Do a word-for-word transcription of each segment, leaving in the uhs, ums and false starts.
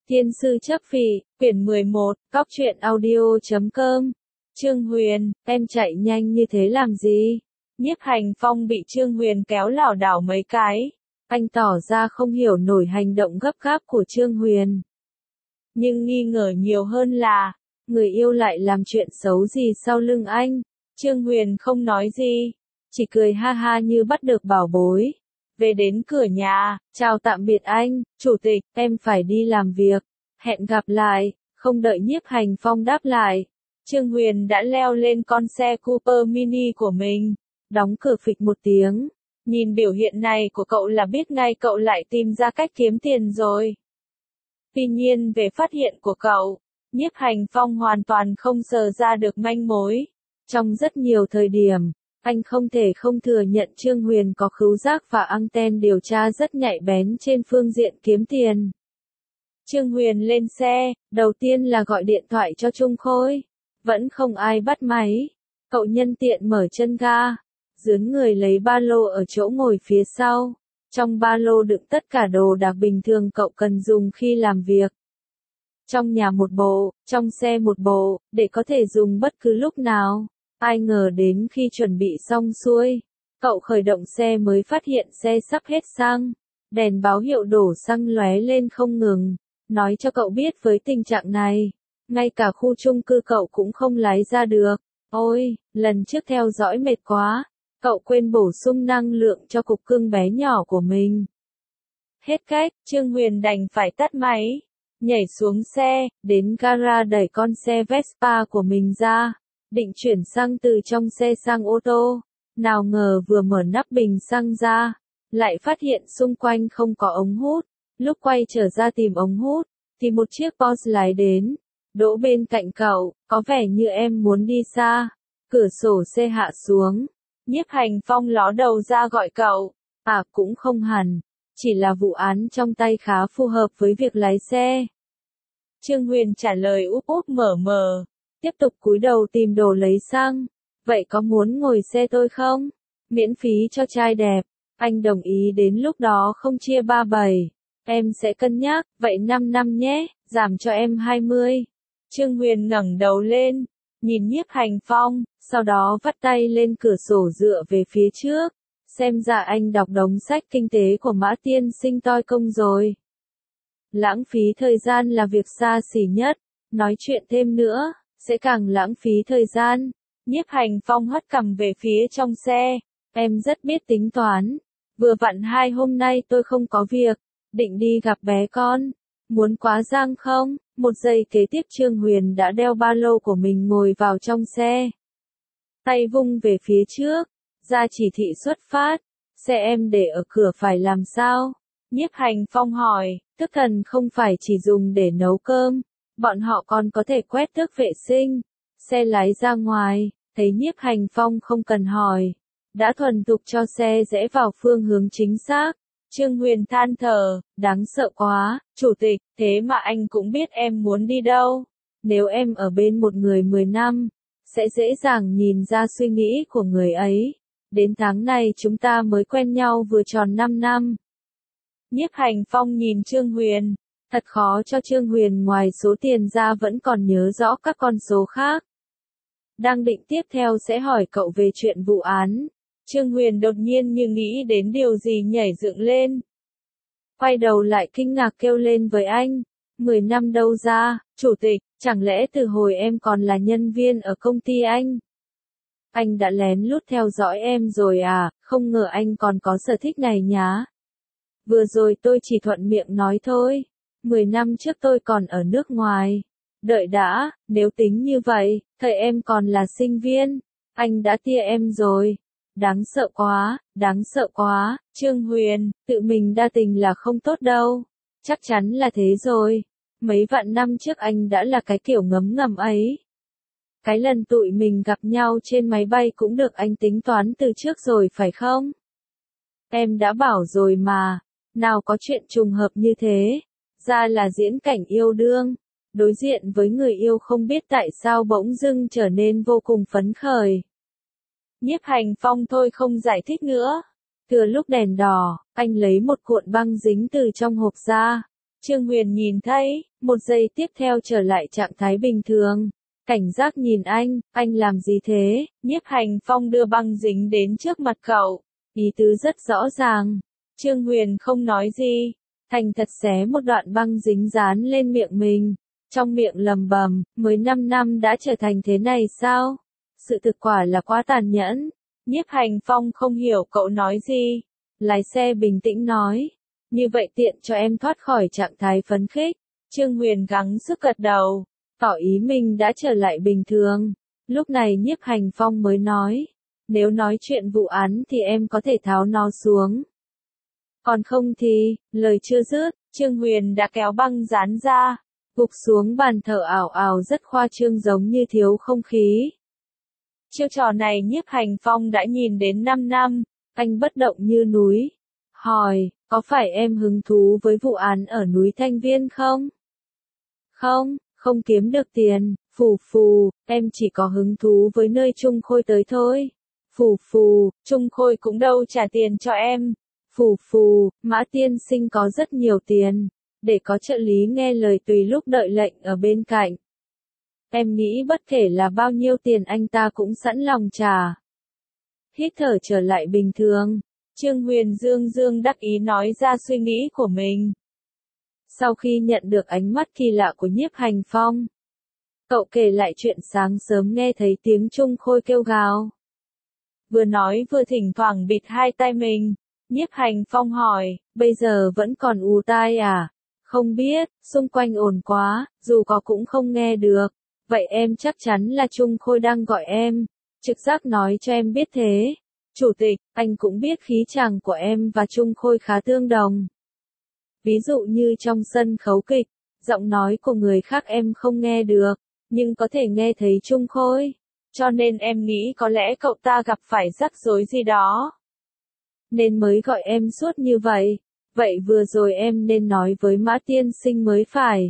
Tiên sư chấp phỉ, quyển mười một, cóc truyện audio chấm com. Trương Huyền, em chạy nhanh như thế làm gì? Nhiếp Hành Phong bị Trương Huyền kéo lảo đảo mấy cái. Anh tỏ ra không hiểu nổi hành động gấp gáp của Trương Huyền. Nhưng nghi ngờ nhiều hơn là, người yêu lại làm chuyện xấu gì sau lưng anh. Trương Huyền không nói gì, chỉ cười ha ha như bắt được bảo bối. Về đến cửa nhà, chào tạm biệt anh, chủ tịch, em phải đi làm việc. Hẹn gặp lại, không đợi Nhiếp Hành Phong đáp lại. Trương Huyền đã leo lên con xe Cooper Mini của mình, đóng cửa phịch một tiếng. Nhìn biểu hiện này của cậu là biết ngay cậu lại tìm ra cách kiếm tiền rồi. Tuy nhiên về phát hiện của cậu, Nhiếp Hành Phong hoàn toàn không sờ ra được manh mối. Trong rất nhiều thời điểm, anh không thể không thừa nhận Trương Huyền có khứu giác và anten điều tra rất nhạy bén trên phương diện kiếm tiền. Trương Huyền lên xe, đầu tiên là gọi điện thoại cho Trung Khôi. Vẫn không ai bắt máy. Cậu nhân tiện mở chân ga, dướn người lấy ba lô ở chỗ ngồi phía sau. Trong ba lô đựng tất cả đồ đạc bình thường cậu cần dùng khi làm việc. Trong nhà một bộ, trong xe một bộ, để có thể dùng bất cứ lúc nào. Ai ngờ đến khi chuẩn bị xong xuôi, cậu khởi động xe mới phát hiện xe sắp hết xăng. Đèn báo hiệu đổ xăng lóe lên không ngừng, nói cho cậu biết với tình trạng này, ngay cả khu chung cư cậu cũng không lái ra được. Ôi, lần trước theo dõi mệt quá, cậu quên bổ sung năng lượng cho cục cưng bé nhỏ của mình. Hết cách, Trương Huyền đành phải tắt máy, nhảy xuống xe, đến gara đẩy con xe Vespa của mình ra, định chuyển xăng từ trong xe sang ô tô. Nào ngờ vừa mở nắp bình xăng ra, lại phát hiện xung quanh không có ống hút. Lúc quay trở ra tìm ống hút, thì một chiếc Porsche lái đến, đỗ bên cạnh cậu, có vẻ như em muốn đi xa. Cửa sổ xe hạ xuống, Nhiếp Hành Phong ló đầu ra gọi cậu. À cũng không hẳn, chỉ là vụ án trong tay khá phù hợp với việc lái xe. Trương Huyền trả lời úp úp mở mờ, tiếp tục cúi đầu tìm đồ lấy xăng. Vậy có muốn ngồi xe tôi không? Miễn phí cho trai đẹp. Anh đồng ý đến lúc đó không chia ba bảy. Em sẽ cân nhắc, vậy năm năm nhé, giảm cho em hai mươi. Trương Huyền ngẩng đầu lên, nhìn Nhiếp Hành Phong, sau đó vắt tay lên cửa sổ dựa về phía trước. Xem ra anh đọc đống sách kinh tế của Mã Tiên Sinh toi công rồi. Lãng phí thời gian là việc xa xỉ nhất, nói chuyện thêm nữa, sẽ càng lãng phí thời gian. Nhiếp Hành Phong hất cằm về phía trong xe, em rất biết tính toán. Vừa vặn hai hôm nay tôi không có việc, định đi gặp bé con. Muốn quá giang không? Một giây kế tiếp Trương Huyền đã đeo ba lô của mình ngồi vào trong xe. Tay vung về phía trước, ra chỉ thị xuất phát. Xe em để ở cửa phải làm sao? Nhiếp Hành Phong hỏi, tức thần không phải chỉ dùng để nấu cơm, bọn họ còn có thể quét tước vệ sinh. Xe lái ra ngoài, thấy Nhiếp Hành Phong không cần hỏi, đã thuần thục cho xe rẽ vào phương hướng chính xác. Trương Huyền than thở, đáng sợ quá, chủ tịch, thế mà anh cũng biết em muốn đi đâu. Nếu em ở bên một người mười năm, sẽ dễ dàng nhìn ra suy nghĩ của người ấy. Đến tháng này chúng ta mới quen nhau vừa tròn năm năm. Nhiếp Hành Phong nhìn Trương Huyền, thật khó cho Trương Huyền ngoài số tiền ra vẫn còn nhớ rõ các con số khác. Đang định tiếp theo sẽ hỏi cậu về chuyện vụ án. Trương Huyền đột nhiên như nghĩ đến điều gì nhảy dựng lên. Quay đầu lại kinh ngạc kêu lên với anh. Mười năm đâu ra, chủ tịch, chẳng lẽ từ hồi em còn là nhân viên ở công ty anh? Anh đã lén lút theo dõi em rồi à, không ngờ anh còn có sở thích này nhá. Vừa rồi tôi chỉ thuận miệng nói thôi. Mười năm trước tôi còn ở nước ngoài. Đợi đã, nếu tính như vậy, thời em còn là sinh viên, anh đã tia em rồi. Đáng sợ quá, đáng sợ quá, Trương Huyền, tự mình đa tình là không tốt đâu. Chắc chắn là thế rồi. Mấy vạn năm trước anh đã là cái kiểu ngấm ngầm ấy. Cái lần tụi mình gặp nhau trên máy bay cũng được anh tính toán từ trước rồi phải không? Em đã bảo rồi mà, nào có chuyện trùng hợp như thế. Ra là diễn cảnh yêu đương. Đối diện với người yêu không biết tại sao bỗng dưng trở nên vô cùng phấn khởi. Nhiếp Hành Phong thôi không giải thích nữa. Thừa lúc đèn đỏ, anh lấy một cuộn băng dính từ trong hộp ra. Trương Huyền nhìn thấy, một giây tiếp theo trở lại trạng thái bình thường. Cảnh giác nhìn anh, anh làm gì thế? Nhiếp Hành Phong đưa băng dính đến trước mặt cậu. Ý tứ rất rõ ràng. Trương Huyền không nói gì. Thành thật xé một đoạn băng dính dán lên miệng mình. Trong miệng lầm bầm, mới năm năm đã trở thành thế này sao? Sự thực quả là quá tàn nhẫn. Nhiếp Hành Phong không hiểu cậu nói gì. Lái xe bình tĩnh nói. Như vậy tiện cho em thoát khỏi trạng thái phấn khích. Trương Huyền gắng sức gật đầu. Tỏ ý mình đã trở lại bình thường. Lúc này Nhiếp Hành Phong mới nói. Nếu nói chuyện vụ án thì em có thể tháo nó xuống. Còn không thì, lời chưa dứt, Trương Huyền đã kéo băng dán ra. Gục xuống bàn thở ảo ảo rất khoa trương giống như thiếu không khí. Chiêu trò này Nhiếp Hành Phong đã nhìn đến năm năm, anh bất động như núi. Hỏi, có phải em hứng thú với vụ án ở núi Thanh Viên không? Không, không kiếm được tiền, phù phù, em chỉ có hứng thú với nơi Trung Khôi tới thôi. Phù phù, Trung Khôi cũng đâu trả tiền cho em. Phù phù, Mã tiên sinh có rất nhiều tiền, để có trợ lý nghe lời tùy lúc đợi lệnh ở bên cạnh. Em nghĩ bất kể là bao nhiêu tiền anh ta cũng sẵn lòng trả. Hít thở trở lại bình thường, Trương Huyền dương dương đắc ý nói ra suy nghĩ của mình. Sau khi nhận được ánh mắt kỳ lạ của Nhiếp Hành Phong, cậu kể lại chuyện sáng sớm nghe thấy tiếng Trung Khôi kêu gào. Vừa nói vừa thỉnh thoảng bịt hai tai mình. Nhiếp Hành Phong hỏi, bây giờ vẫn còn ù tai à? Không biết, xung quanh ồn quá, dù có cũng không nghe được. Vậy em chắc chắn là Trung Khôi đang gọi em. Trực giác nói cho em biết thế. Chủ tịch, anh cũng biết khí chàng của em và Trung Khôi khá tương đồng. Ví dụ như trong sân khấu kịch, giọng nói của người khác em không nghe được, nhưng có thể nghe thấy Trung Khôi. Cho nên em nghĩ có lẽ cậu ta gặp phải rắc rối gì đó. Nên mới gọi em suốt như vậy. Vậy vừa rồi em nên nói với Mã tiên sinh mới phải.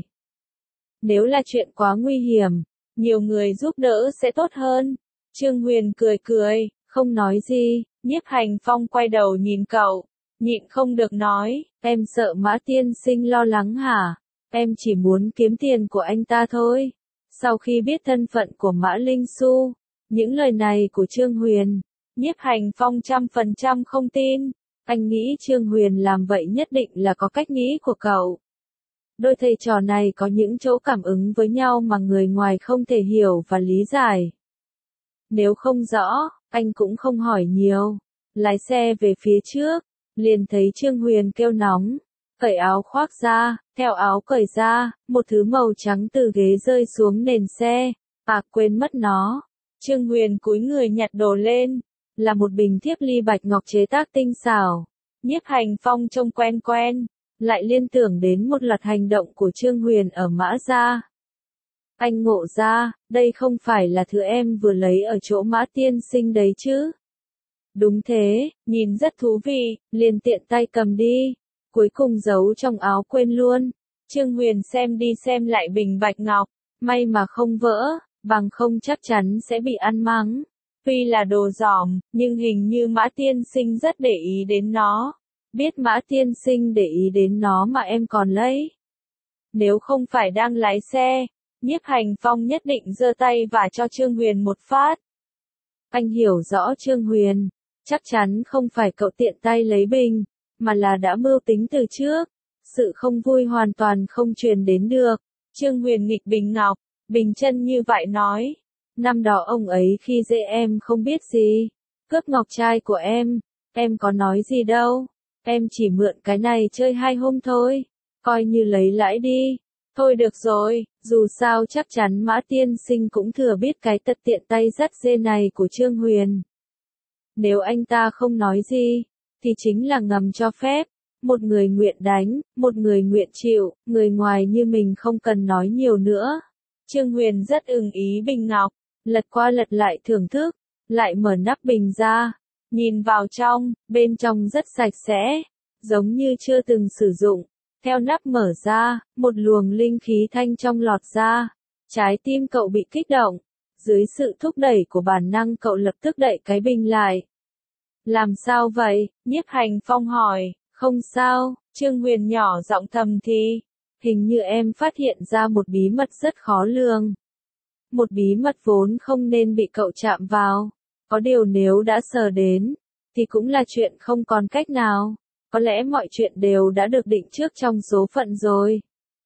Nếu là chuyện quá nguy hiểm, nhiều người giúp đỡ sẽ tốt hơn. Trương Huyền cười cười, không nói gì. Nhiếp Hành Phong quay đầu nhìn cậu, nhịn không được nói, em sợ Mã tiên sinh lo lắng hả? Em chỉ muốn kiếm tiền của anh ta thôi. Sau khi biết thân phận của Mã Linh Xu, những lời này của Trương Huyền, Nhiếp Hành Phong trăm phần trăm không tin. Anh nghĩ Trương Huyền làm vậy nhất định là có cách nghĩ của cậu. Đôi thầy trò này có những chỗ cảm ứng với nhau mà người ngoài không thể hiểu và lý giải. Nếu không rõ, anh cũng không hỏi nhiều. Lái xe về phía trước, liền thấy Trương Huyền kêu nóng. Cởi áo khoác ra, theo áo cởi ra, một thứ màu trắng từ ghế rơi xuống nền xe. À quên mất nó. Trương Huyền cúi người nhặt đồ lên. Là một bình thiếp ly bạch ngọc chế tác tinh xảo. Nhiếp Hành Phong trông quen quen, lại liên tưởng đến một loạt hành động của Trương Huyền ở Mã Gia. Anh ngộ ra, đây không phải là thứ em vừa lấy ở chỗ Mã tiên sinh đấy chứ. Đúng thế, nhìn rất thú vị, liền tiện tay cầm đi. Cuối cùng giấu trong áo quên luôn. Trương Huyền xem đi xem lại bình bạch ngọc, may mà không vỡ, bằng không chắc chắn sẽ bị ăn mắng. Tuy là đồ giỏm, nhưng hình như Mã tiên sinh rất để ý đến nó. Biết Mã tiên sinh để ý đến nó mà em còn lấy. Nếu không phải đang lái xe, Nhiếp Hành Phong nhất định giơ tay và cho Trương Huyền một phát. Anh hiểu rõ Trương Huyền, chắc chắn không phải cậu tiện tay lấy bình, mà là đã mưu tính từ trước. Sự không vui hoàn toàn không truyền đến được. Trương Huyền nghịch bình ngọc, bình chân như vậy nói. Năm đó ông ấy khi dễ em không biết gì. Cướp ngọc trai của em, em có nói gì đâu. Em chỉ mượn cái này chơi hai hôm thôi. Coi như lấy lãi đi. Thôi được rồi, dù sao chắc chắn Mã tiên sinh cũng thừa biết cái tật tiện tay dắt dê này của Trương Huyền. Nếu anh ta không nói gì, thì chính là ngầm cho phép. Một người nguyện đánh, một người nguyện chịu, người ngoài như mình không cần nói nhiều nữa. Trương Huyền rất ưng ý bình ngọc, lật qua lật lại thưởng thức, lại mở nắp bình ra. Nhìn vào trong, bên trong rất sạch sẽ, giống như chưa từng sử dụng. Theo nắp mở ra, một luồng linh khí thanh trong lọt ra. Trái tim cậu bị kích động. Dưới sự thúc đẩy của bản năng cậu lập tức đậy cái bình lại. Làm sao vậy? Nhiếp Hành Phong hỏi. Không sao, Trương Huyền nhỏ giọng thầm thì. hình như em phát hiện ra một bí mật rất khó lường. Một bí mật vốn không nên bị cậu chạm vào. Có điều nếu đã sờ đến, thì cũng là chuyện không còn cách nào. Có lẽ mọi chuyện đều đã được định trước trong số phận rồi.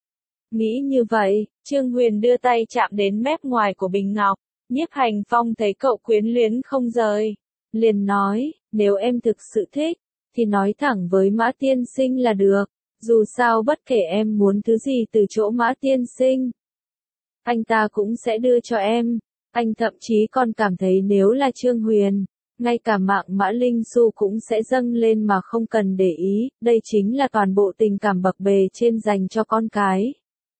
Nghĩ như vậy, Trương Huyền đưa tay chạm đến mép ngoài của bình ngọc. Nhiếp Hành Phong thấy cậu quyến luyến không rời. Liền nói, nếu em thực sự thích, thì nói thẳng với Mã Tiên Sinh là được. Dù sao bất kể em muốn thứ gì từ chỗ Mã Tiên Sinh, anh ta cũng sẽ đưa cho em. Anh thậm chí còn cảm thấy nếu là Trương Huyền, ngay cả mạng Mã Linh Xu cũng sẽ dâng lên mà không cần để ý. Đây chính là toàn bộ tình cảm bậc bề trên dành cho con cái.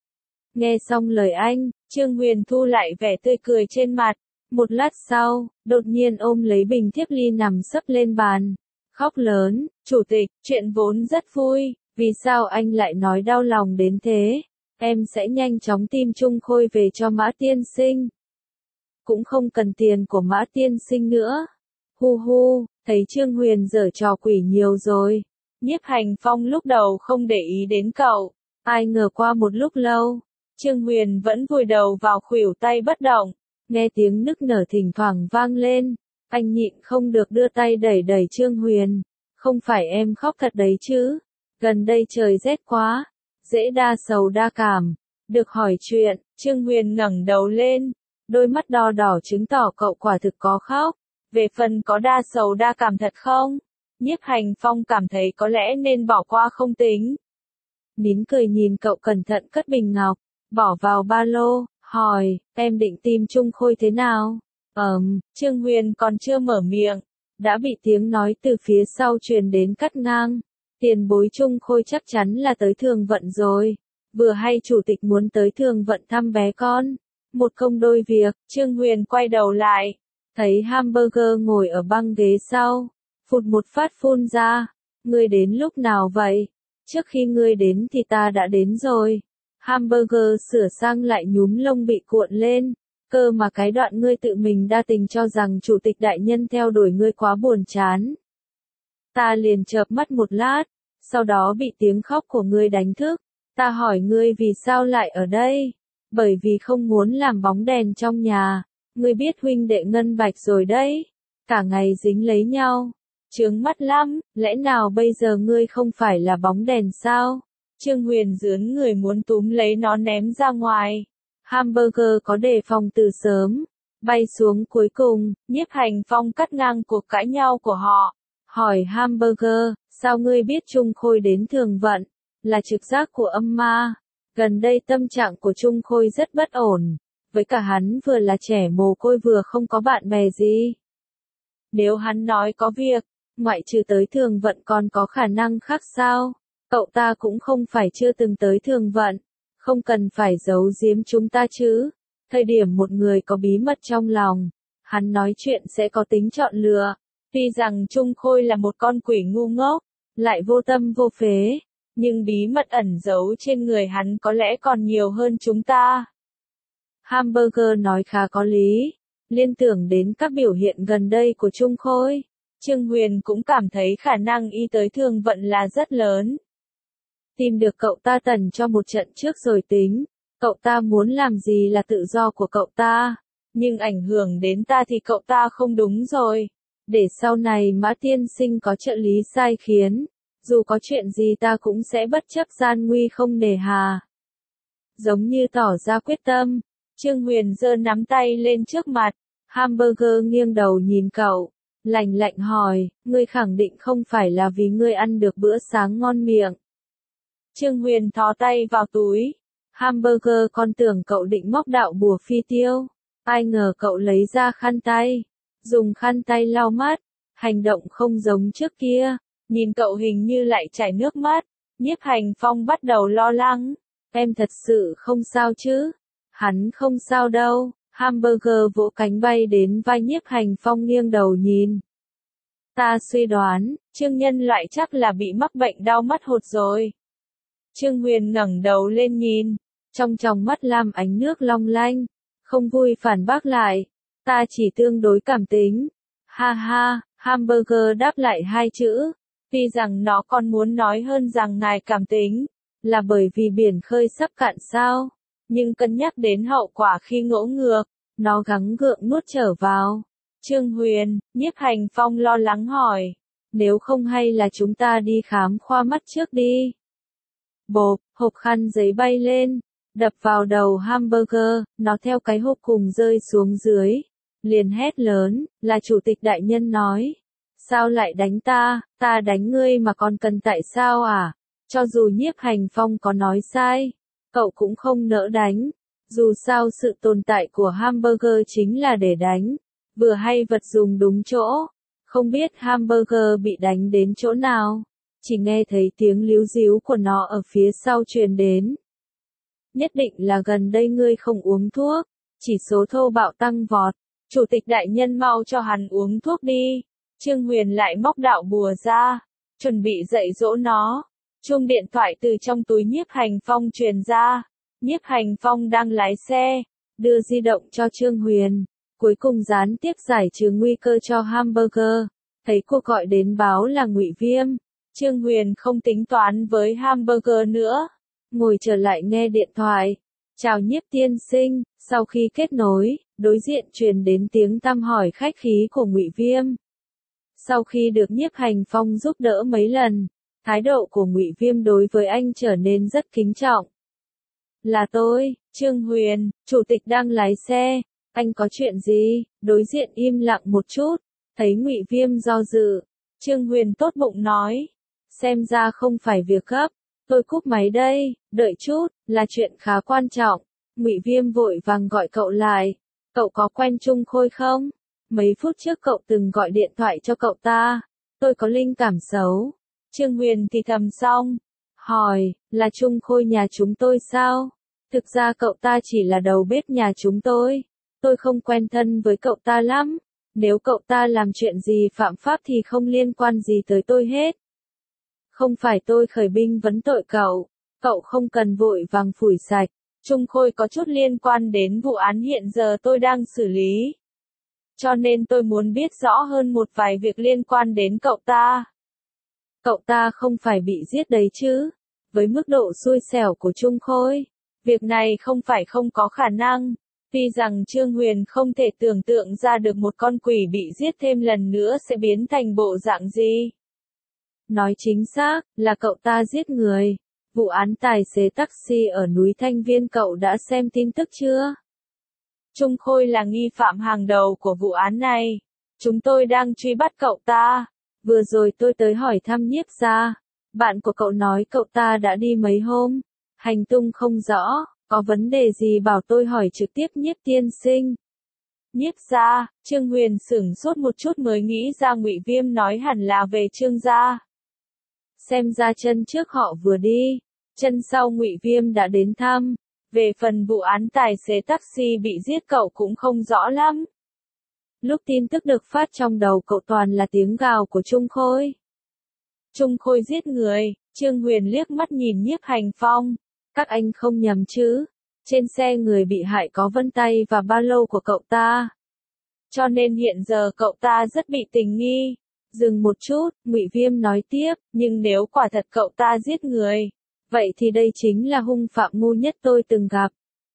Nghe xong lời anh, Trương Huyền thu lại vẻ tươi cười trên mặt. Một lát sau, đột nhiên ôm lấy bình thiếp ly nằm sấp lên bàn. Khóc lớn, chủ tịch, chuyện vốn rất vui, vì sao anh lại nói đau lòng đến thế? Em sẽ nhanh chóng tìm Trung Khôi về cho Mã Tiên Sinh. Cũng không cần tiền của Mã Tiên Sinh nữa. Hu hu, thấy Trương Huyền giở trò quỷ nhiều rồi. Nhiếp Hành Phong lúc đầu không để ý đến cậu. Ai ngờ qua một lúc lâu, Trương Huyền vẫn vùi đầu vào khuỷu tay bất động. Nghe tiếng nức nở thỉnh thoảng vang lên. Anh nhịn không được đưa tay đẩy đẩy Trương Huyền. Không phải em khóc thật đấy chứ? Gần đây trời rét quá. Dễ đa sầu đa cảm. Được hỏi chuyện, Trương Huyền ngẩng đầu lên. Đôi mắt đo đỏ chứng tỏ cậu quả thực có khóc. Về phần có đa sầu đa cảm thật không? Nhiếp Hành Phong cảm thấy có lẽ nên bỏ qua không tính. Nín cười nhìn cậu cẩn thận cất bình ngọc, bỏ vào ba lô, hỏi, em định tìm Trung Khôi thế nào? Ờm, Trương Huyền còn chưa mở miệng, đã bị tiếng nói từ phía sau truyền đến cắt ngang. Tiền bối Trung Khôi chắc chắn là tới Thường Vận rồi. Vừa hay chủ tịch muốn tới Thường Vận thăm bé con. Một công đôi việc, Trương Huyền quay đầu lại. Thấy Hamburger ngồi ở băng ghế sau. Phụt một phát phun ra. Ngươi đến lúc nào vậy? Trước khi ngươi đến thì ta đã đến rồi. Hamburger sửa sang lại nhúm lông bị cuộn lên. Cơ mà cái đoạn ngươi tự mình đa tình cho rằng chủ tịch đại nhân theo đuổi ngươi quá buồn chán. Ta liền chợp mắt một lát, sau đó bị tiếng khóc của ngươi đánh thức. Ta hỏi ngươi vì sao lại ở đây? Bởi vì không muốn làm bóng đèn trong nhà. Ngươi biết huynh đệ Ngân Bạch rồi đấy. Cả ngày dính lấy nhau. Chướng mắt lắm, lẽ nào bây giờ ngươi không phải là bóng đèn sao? Trương Huyền dướn người muốn túm lấy nó ném ra ngoài. Hamburger có đề phòng từ sớm. Bay xuống cuối cùng, Nhiếp Hành Phong cắt ngang cuộc cãi nhau của họ. Hỏi Hamburger, sao ngươi biết Trung Khôi đến Thường Vận? Là trực giác của âm ma. Gần đây tâm trạng của Trung Khôi rất bất ổn. Với cả hắn vừa là trẻ mồ côi vừa không có bạn bè gì. Nếu hắn nói có việc, ngoại trừ tới Thường Vận còn có khả năng khác sao? Cậu ta cũng không phải chưa từng tới Thường Vận. Không cần phải giấu giếm chúng ta chứ. Thời điểm một người có bí mật trong lòng, hắn nói chuyện sẽ có tính chọn lựa. Tuy rằng Trung Khôi là một con quỷ ngu ngốc, lại vô tâm vô phế, nhưng bí mật ẩn giấu trên người hắn có lẽ còn nhiều hơn chúng ta. Hamburger nói khá có lý, liên tưởng đến các biểu hiện gần đây của Trung Khôi. Trương Huyền cũng cảm thấy khả năng y tới Thường Vận là rất lớn. Tìm được cậu ta tần cho một trận trước rồi tính. Cậu ta muốn làm gì là tự do của cậu ta. Nhưng ảnh hưởng đến ta thì cậu ta không đúng rồi. Để sau này Mã Tiên Sinh có trợ lý sai khiến. Dù có chuyện gì ta cũng sẽ bất chấp gian nguy không nề hà. Giống như tỏ ra quyết tâm. Trương Huyền giơ nắm tay lên trước mặt. Hamburger nghiêng đầu nhìn cậu. Lạnh lạnh hỏi, ngươi khẳng định không phải là vì ngươi ăn được bữa sáng ngon miệng. Trương Huyền thò tay vào túi. Hamburger con tưởng cậu định móc đạo bùa phi tiêu. Ai ngờ cậu lấy ra khăn tay. Dùng khăn tay lau mắt. Hành động không giống trước kia. Nhìn cậu hình như lại chảy nước mắt. Nhiếp Hành Phong bắt đầu lo lắng. Em thật sự không sao chứ? Hắn không sao đâu. Hamburger vỗ cánh bay đến vai Nhiếp Hành Phong nghiêng đầu nhìn. Ta suy đoán, Trương nhân loại chắc là bị mắc bệnh đau mắt hột rồi. Trương Huyền ngẩng đầu lên nhìn, trong tròng mắt lam ánh nước long lanh, không vui phản bác lại, ta chỉ tương đối cảm tính. Ha ha, Hamburger đáp lại hai chữ, tuy rằng nó còn muốn nói hơn rằng ngài cảm tính, Là bởi vì biển khơi sắp cạn sao? Nhưng cân nhắc đến hậu quả khi ngỗ ngược, nó gắng gượng nuốt trở vào. Trương Huyền, Nhiếp Hành Phong lo lắng hỏi. Nếu không hay là chúng ta đi khám khoa mắt trước đi. Bộp, hộp khăn giấy bay lên, đập vào đầu hamburger, nó theo cái hộp cùng rơi xuống dưới. Liền hét lớn, là chủ tịch đại nhân nói. Sao lại đánh ta, ta đánh ngươi mà còn cần tại sao à? Cho dù Nhiếp Hành Phong có nói sai, cậu cũng không nỡ đánh. Dù sao sự tồn tại của hamburger chính là để đánh. Vừa hay vật dùng đúng chỗ. Không biết hamburger bị đánh đến chỗ nào. Chỉ nghe thấy tiếng líu díu của nó ở phía sau truyền đến. Nhất định là gần đây ngươi không uống thuốc. Chỉ số thô bạo tăng vọt. Chủ tịch đại nhân mau cho hắn uống thuốc đi. Trương Huyền lại móc đạo bùa ra. Chuẩn bị dạy dỗ nó. Chuông điện thoại từ trong túi Nhiếp Hành Phong truyền ra. Nhiếp Hành Phong đang lái xe. Đưa di động cho Trương Huyền. Cuối cùng gián tiếp giải trừ nguy cơ cho hamburger. Thấy cuộc gọi đến báo là Ngụy Viêm. Trương Huyền không tính toán với hamburger nữa. Ngồi trở lại nghe điện thoại. Chào Nhiếp tiên sinh. Sau khi kết nối, đối diện truyền đến tiếng tăm hỏi khách khí của Ngụy Viêm. Sau khi được Nhiếp Hành Phong giúp đỡ mấy lần, thái độ của Ngụy Viêm đối với anh trở nên rất kính trọng. Là tôi, Trương Huyền, chủ tịch đang lái xe. Anh có chuyện gì? Đối diện im lặng một chút. Thấy Ngụy Viêm do dự. Trương Huyền tốt bụng nói. Xem ra không phải việc gấp. Tôi cúp máy đây, đợi chút, là chuyện khá quan trọng. Ngụy Viêm vội vàng gọi cậu lại. Cậu có quen Trung Khôi không? Mấy phút trước cậu từng gọi điện thoại cho cậu ta. Tôi có linh cảm xấu. Trương Huyền thì thầm xong. Hỏi, là Trung Khôi nhà chúng tôi sao? Thực ra cậu ta chỉ là đầu bếp nhà chúng tôi. Tôi không quen thân với cậu ta lắm. Nếu cậu ta làm chuyện gì phạm pháp thì không liên quan gì tới tôi hết. Không phải tôi khởi binh vấn tội cậu. Cậu không cần vội vàng phủi sạch. Trung Khôi có chút liên quan đến vụ án hiện giờ tôi đang xử lý. Cho nên tôi muốn biết rõ hơn một vài việc liên quan đến cậu ta. Cậu ta không phải bị giết đấy chứ. Với mức độ xui xẻo của Trung Khôi, việc này không phải không có khả năng. Tuy rằng Trương Huyền không thể tưởng tượng ra được một con quỷ bị giết thêm lần nữa sẽ biến thành bộ dạng gì. Nói chính xác, là cậu ta giết người. Vụ án tài xế taxi ở núi Thanh Viên cậu đã xem tin tức chưa? Trung Khôi là nghi phạm hàng đầu của vụ án này. Chúng tôi đang truy bắt cậu ta. Vừa rồi tôi tới hỏi thăm Nhiếp gia. Bạn của cậu nói cậu ta đã đi mấy hôm. Hành tung không rõ. Có vấn đề gì bảo tôi hỏi trực tiếp Nhiếp tiên sinh. Nhiếp gia, Trương Huyền sửng sốt một chút mới nghĩ ra Ngụy Viêm nói hẳn là về Trương gia. Xem ra chân trước họ vừa đi, chân sau Ngụy Viêm đã đến thăm. Về phần vụ án tài xế taxi bị giết cậu cũng không rõ lắm. Lúc tin tức được phát trong đầu cậu toàn là tiếng gào của Trung Khôi. Trung Khôi giết người, Trương Huyền liếc mắt nhìn Nhiếp Hành Phong. Các anh không nhầm chứ, trên xe người bị hại có vân tay và ba lô của cậu ta. Cho nên hiện giờ cậu ta rất bị tình nghi. Dừng một chút, Ngụy Viêm nói tiếp, nhưng nếu quả thật cậu ta giết người, vậy thì đây chính là hung phạm ngu nhất tôi từng gặp.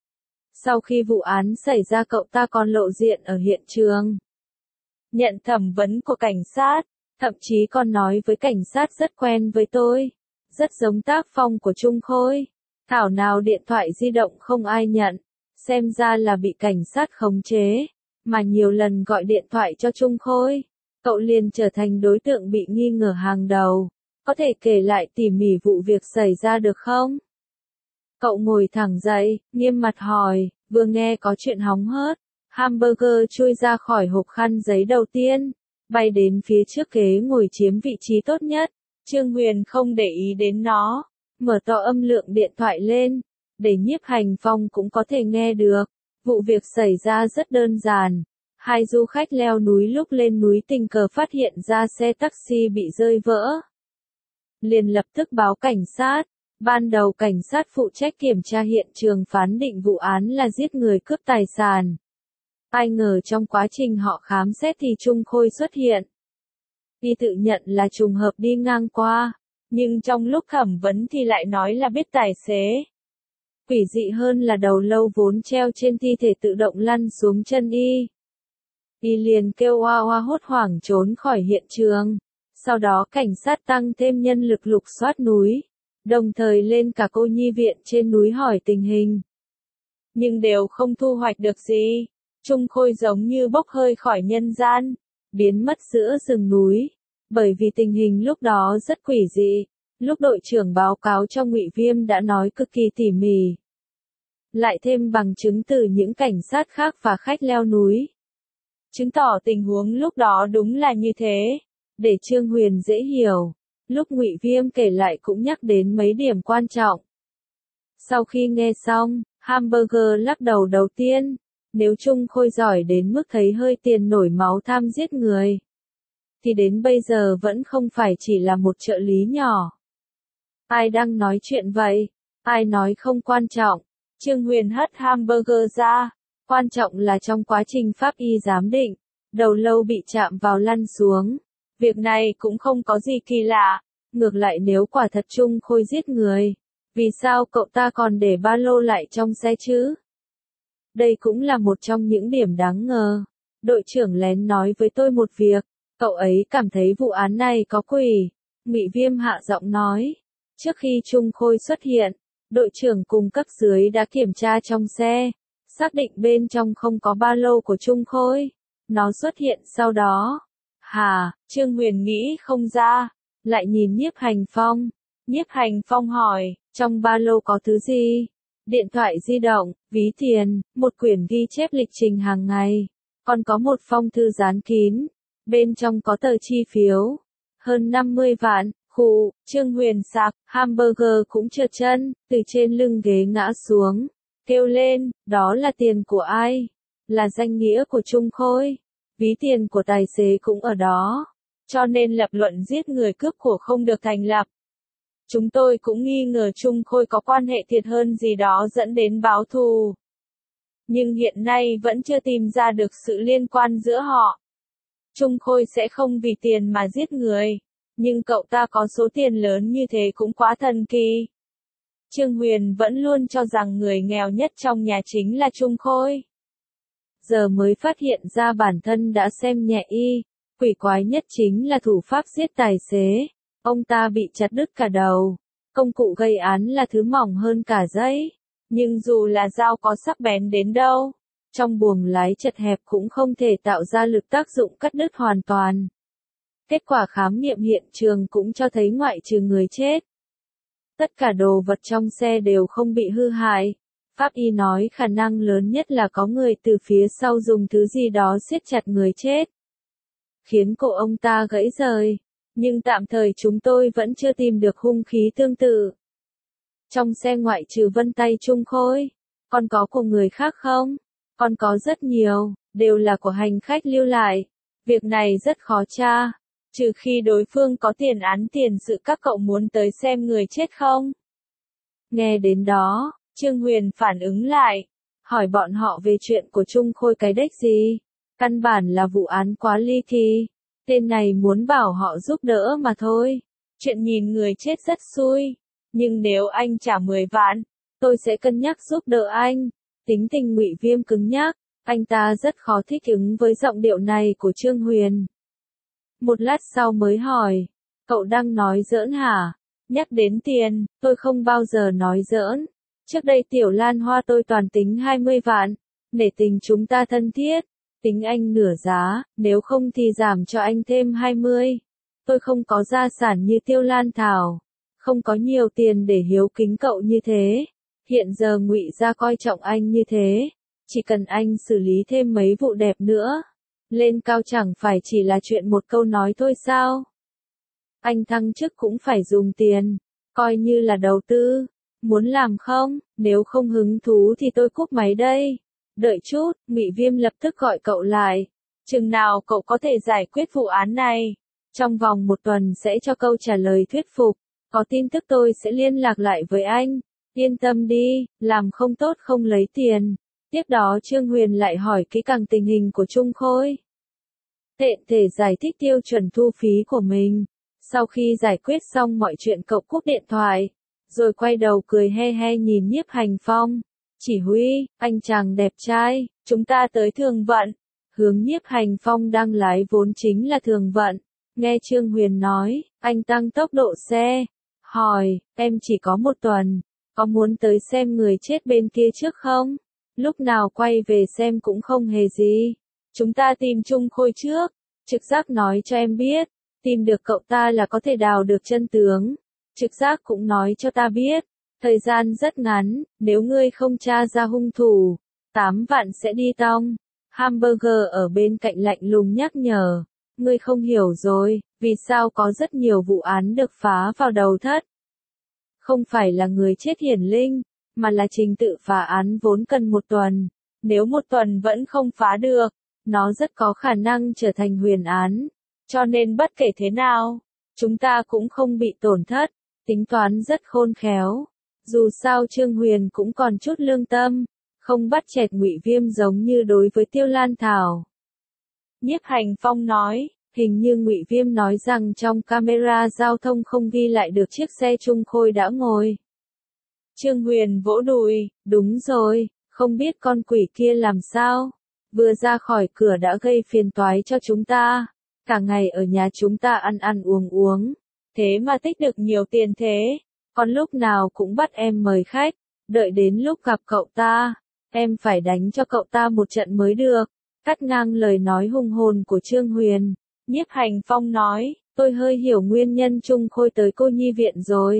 Sau khi vụ án xảy ra cậu ta còn lộ diện ở hiện trường. Nhận thẩm vấn của cảnh sát, thậm chí còn nói với cảnh sát rất quen với tôi. Rất giống tác phong của Trung Khôi. Thảo nào điện thoại di động không ai nhận. Xem ra là bị cảnh sát khống chế. Mà nhiều lần gọi điện thoại cho Trung Khôi. Cậu liền trở thành đối tượng bị nghi ngờ hàng đầu. Có thể kể lại tỉ mỉ vụ việc xảy ra được không? Cậu ngồi thẳng dậy, nghiêm mặt hỏi, vừa nghe có chuyện hóng hớt. Hamburger chui ra khỏi hộp khăn giấy đầu tiên, bay đến phía trước ghế ngồi chiếm vị trí tốt nhất. Trương Huyền không để ý đến nó, mở to âm lượng điện thoại lên, để Nhiếp Hành Phong cũng có thể nghe được. Vụ việc xảy ra rất đơn giản. Hai du khách leo núi lúc lên núi tình cờ phát hiện ra xe taxi bị rơi vỡ. Liền lập tức báo cảnh sát. Ban đầu cảnh sát phụ trách kiểm tra hiện trường phán định vụ án là giết người cướp tài sản. Ai ngờ trong quá trình họ khám xét thì Trung Khôi xuất hiện. Y tự nhận là trùng hợp đi ngang qua. nhưng trong lúc thẩm vấn thì lại nói là biết tài xế. Quỷ dị hơn là đầu lâu vốn treo trên thi thể tự động lăn xuống chân y. Y liền kêu oa oa hốt hoảng trốn khỏi hiện trường. Sau đó cảnh sát tăng thêm nhân lực lục soát núi, đồng thời lên cả cô nhi viện trên núi hỏi tình hình. Nhưng đều không thu hoạch được gì. Trung Khôi giống như bốc hơi khỏi nhân gian, biến mất giữa rừng núi. Bởi vì tình hình lúc đó rất quỷ dị, lúc đội trưởng báo cáo cho Ngụy Viêm đã nói cực kỳ tỉ mỉ. Lại thêm bằng chứng từ những cảnh sát khác và khách leo núi. Chứng tỏ tình huống lúc đó đúng là như thế. Để Trương Huyền dễ hiểu, lúc Ngụy Viêm kể lại cũng nhắc đến mấy điểm quan trọng. Sau khi nghe xong, Hamburger lắc đầu đầu tiên, nếu Trung Khôi giỏi đến mức thấy hơi tiền nổi máu tham giết người, thì đến bây giờ vẫn không phải chỉ là một trợ lý nhỏ. Ai đang nói chuyện vậy? Ai nói không quan trọng? Trương Huyền hất Hamburger ra, quan trọng là trong quá trình pháp y giám định, đầu lâu bị chạm vào lăn xuống. Việc này cũng không có gì kỳ lạ, ngược lại nếu quả thật Trung Khôi giết người, vì sao cậu ta còn để ba lô lại trong xe chứ? Đây cũng là một trong những điểm đáng ngờ. Đội trưởng lén nói với tôi một việc, cậu ấy cảm thấy vụ án này có quỷ. Ngụy Viêm hạ giọng nói. Trước khi Trung Khôi xuất hiện, đội trưởng cùng cấp dưới đã kiểm tra trong xe, xác định bên trong không có ba lô của Trung Khôi. Nó xuất hiện sau đó. Hà, Trương Huyền nghĩ không ra, lại nhìn Nhiếp Hành Phong. Nhiếp Hành Phong hỏi, trong ba lô có thứ gì? Điện thoại di động, ví tiền, một quyển ghi chép lịch trình hàng ngày, còn có một phong thư dán kín, bên trong có tờ chi phiếu, hơn năm mươi vạn, khụ, Trương Huyền sặc, Hamburger cũng trượt chân, từ trên lưng ghế ngã xuống, kêu lên, đó là tiền của ai? Là danh nghĩa của Trung Khôi, ví tiền của tài xế cũng ở đó, cho nên lập luận giết người cướp của không được thành lập. Chúng tôi cũng nghi ngờ Trung Khôi có quan hệ thiệt hơn gì đó dẫn đến báo thù. Nhưng hiện nay vẫn chưa tìm ra được sự liên quan giữa họ. Trung Khôi sẽ không vì tiền mà giết người, nhưng cậu ta có số tiền lớn như thế cũng quá thần kỳ. Trương Huyền vẫn luôn cho rằng người nghèo nhất trong nhà chính là Trung Khôi. Giờ mới phát hiện ra bản thân đã xem nhẹ y, quỷ quái nhất chính là thủ pháp giết tài xế. Ông ta bị chặt đứt cả đầu, công cụ gây án là thứ mỏng hơn cả giấy, nhưng dù là dao có sắc bén đến đâu, trong buồng lái chật hẹp cũng không thể tạo ra lực tác dụng cắt đứt hoàn toàn. Kết quả khám nghiệm hiện trường cũng cho thấy ngoại trừ người chết, tất cả đồ vật trong xe đều không bị hư hại. Pháp y nói khả năng lớn nhất là có người từ phía sau dùng thứ gì đó siết chặt người chết, khiến cổ ông ta gãy rời. Nhưng tạm thời chúng tôi vẫn chưa tìm được hung khí tương tự. Trong xe ngoại trừ vân tay Trung Khôi, còn có của người khác không? Còn có rất nhiều, đều là của hành khách lưu lại. Việc này rất khó tra, trừ khi đối phương có tiền án tiền sự. Các cậu muốn tới xem người chết không? Nghe đến đó, Trương Huyền phản ứng lại, hỏi bọn họ về chuyện của Trung Khôi cái đếch gì. Căn bản là vụ án quá ly kỳ. Tên này muốn bảo họ giúp đỡ mà thôi. Chuyện nhìn người chết rất xui. Nhưng nếu anh trả mười vạn, tôi sẽ cân nhắc giúp đỡ anh. Tính tình Ngụy Viêm cứng nhắc, anh ta rất khó thích ứng với giọng điệu này của Trương Huyền. Một lát sau mới hỏi, cậu đang nói giỡn hả? Nhắc đến tiền, tôi không bao giờ nói giỡn. Trước đây Tiểu Lan Hoa tôi toàn tính hai mươi vạn, nể tình chúng ta thân thiết. Tính anh nửa giá, nếu không thì giảm cho anh thêm hai mươi. Tôi không có gia sản như Tiêu Lan Thảo, không có nhiều tiền để hiếu kính cậu như thế. Hiện giờ Ngụy gia coi trọng anh như thế, chỉ cần anh xử lý thêm mấy vụ đẹp nữa, lên cao chẳng phải chỉ là chuyện một câu nói thôi sao? Anh thăng chức cũng phải dùng tiền, coi như là đầu tư. Muốn làm không? Nếu không hứng thú thì tôi cúp máy đây. Đợi chút, Ngụy Viêm lập tức gọi cậu lại. Chừng nào cậu có thể giải quyết vụ án này? Trong vòng một tuần sẽ cho câu trả lời thuyết phục. Có tin tức tôi sẽ liên lạc lại với anh. Yên tâm đi, làm không tốt không lấy tiền. Tiếp đó Trương Huyền lại hỏi kỹ càng tình hình của Trung Khôi. Tiện thể giải thích tiêu chuẩn thu phí của mình. Sau khi giải quyết xong mọi chuyện cậu cúp điện thoại, rồi quay đầu cười he he nhìn Nhiếp Hành Phong. Chỉ huy, anh chàng đẹp trai, chúng ta tới Thường Vận. Hướng Nhiếp Hành Phong đang lái vốn chính là Thường Vận. Nghe Trương Huyền nói, anh tăng tốc độ xe. Hỏi, em chỉ có một tuần, có muốn tới xem người chết bên kia trước không? Lúc nào quay về xem cũng không hề gì. Chúng ta tìm Trung Khôi trước. Trực giác nói cho em biết, tìm được cậu ta là có thể đào được chân tướng. Trực giác cũng nói cho ta biết, thời gian rất ngắn, nếu ngươi không tra ra hung thủ, tám vạn sẽ đi tong. Hamburger ở bên cạnh lạnh lùng nhắc nhở, ngươi không hiểu rồi, vì sao có rất nhiều vụ án được phá vào đầu thất. Không phải là người chết hiển linh, mà là trình tự phá án vốn cần một tuần. Nếu một tuần vẫn không phá được, nó rất có khả năng trở thành huyền án. Cho nên bất kể thế nào, chúng ta cũng không bị tổn thất, tính toán rất khôn khéo. Dù sao Trương Huyền cũng còn chút lương tâm, không bắt chẹt Ngụy Viêm giống như đối với Tiêu Lan Thảo. Nhiếp Hành Phong nói, hình như Ngụy Viêm nói rằng trong camera giao thông không ghi lại được chiếc xe Trung Khôi đã ngồi. Trương Huyền vỗ đùi, đúng rồi, không biết con quỷ kia làm sao, vừa ra khỏi cửa đã gây phiền toái cho chúng ta, cả ngày ở nhà chúng ta ăn ăn uống uống, thế mà tích được nhiều tiền thế, còn lúc nào cũng bắt em mời khách, đợi đến lúc gặp cậu ta, em phải đánh cho cậu ta một trận mới được. Cắt ngang lời nói hùng hồn của Trương Huyền, Nhiếp Hành Phong nói, tôi hơi hiểu nguyên nhân Trung Khôi tới cô nhi viện rồi.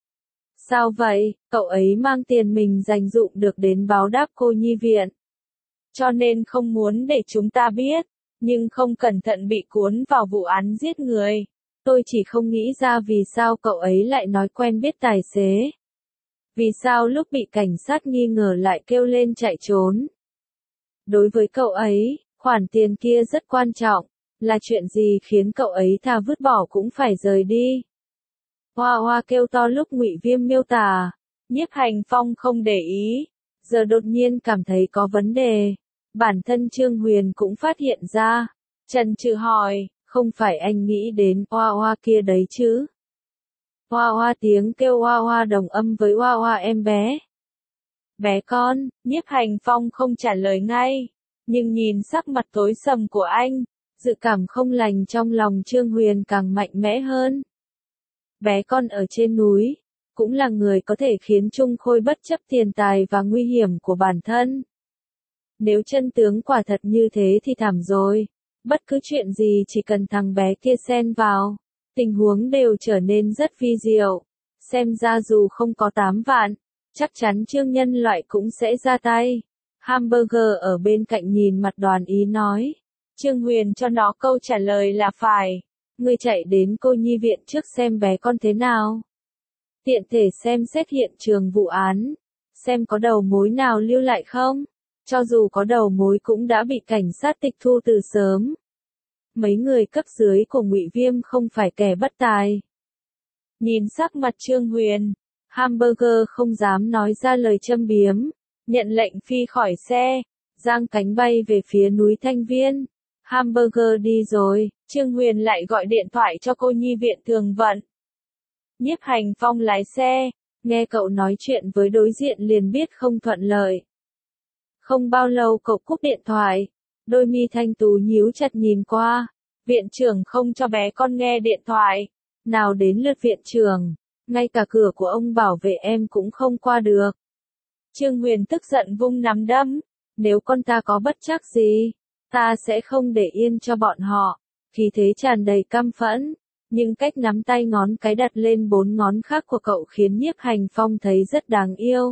Sao vậy, cậu ấy mang tiền mình dành dụm được đến báo đáp cô nhi viện. Cho nên không muốn để chúng ta biết, nhưng không cẩn thận bị cuốn vào vụ án giết người. Tôi chỉ không nghĩ ra vì sao cậu ấy lại nói quen biết tài xế. Vì sao lúc bị cảnh sát nghi ngờ lại kêu lên chạy trốn. Đối với cậu ấy, khoản tiền kia rất quan trọng, là chuyện gì khiến cậu ấy thà vứt bỏ cũng phải rời đi. Hoa hoa kêu to lúc Ngụy Viêm miêu tả, Nhiếp Hành Phong không để ý, giờ đột nhiên cảm thấy có vấn đề. Bản thân Trương Huyền cũng phát hiện ra, chần chừ hỏi, không phải anh nghĩ đến hoa hoa kia đấy chứ? Hoa hoa tiếng kêu hoa hoa đồng âm với hoa hoa em bé. Bé con, Nhiếp Hành Phong không trả lời ngay, nhưng nhìn sắc mặt tối sầm của anh, dự cảm không lành trong lòng Trương Huyền càng mạnh mẽ hơn. Bé con ở trên núi, cũng là người có thể khiến Trung Khôi bất chấp tiền tài và nguy hiểm của bản thân. Nếu chân tướng quả thật như thế thì thảm rồi, bất cứ chuyện gì chỉ cần thằng bé kia xen vào, tình huống đều trở nên rất vi diệu. Xem ra dù không có tám vạn, chắc chắn Trương nhân loại cũng sẽ ra tay. Hamburger ở bên cạnh nhìn mặt Đoàn Ý nói. Trương Huyền cho nó câu trả lời là phải. Ngươi chạy đến cô nhi viện trước xem bé con thế nào. Tiện thể xem xét hiện trường vụ án. Xem có đầu mối nào lưu lại không. Cho dù có đầu mối cũng đã bị cảnh sát tịch thu từ sớm. Mấy người cấp dưới của Ngụy Viêm không phải kẻ bất tài. Nhìn sắc mặt Trương Huyền, Hamburger không dám nói ra lời châm biếm, nhận lệnh phi khỏi xe, giang cánh bay về phía núi Thanh Viên. Hamburger đi rồi, Trương Huyền lại gọi điện thoại cho cô nhi viện Thường Vận. Nhiếp Hành Phong lái xe, nghe cậu nói chuyện với đối diện liền biết không thuận lợi. Không bao lâu cậu cúp điện thoại, đôi mi thanh tú nhíu chặt nhìn qua, viện trưởng không cho bé con nghe điện thoại, nào đến lượt viện trưởng, ngay cả cửa của ông bảo vệ em cũng không qua được. Trương Huyền tức giận vung nắm đấm, nếu con ta có bất trắc gì, ta sẽ không để yên cho bọn họ, khí thế tràn đầy căm phẫn, nhưng cách nắm tay ngón cái đặt lên bốn ngón khác của cậu khiến Nhiếp Hành Phong thấy rất đáng yêu.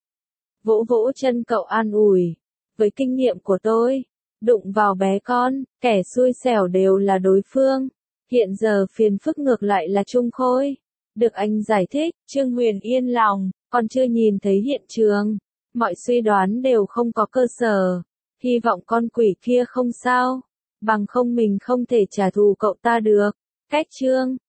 Vỗ vỗ chân cậu an ủi, với kinh nghiệm của tôi, đụng vào bé con, kẻ xui xẻo đều là đối phương, hiện giờ phiền phức ngược lại là Trung Khôi. Được anh giải thích, Trương Huyền yên lòng, còn chưa nhìn thấy hiện trường, mọi suy đoán đều không có cơ sở, hy vọng con quỷ kia không sao, bằng không mình không thể trả thù cậu ta được. Cách chương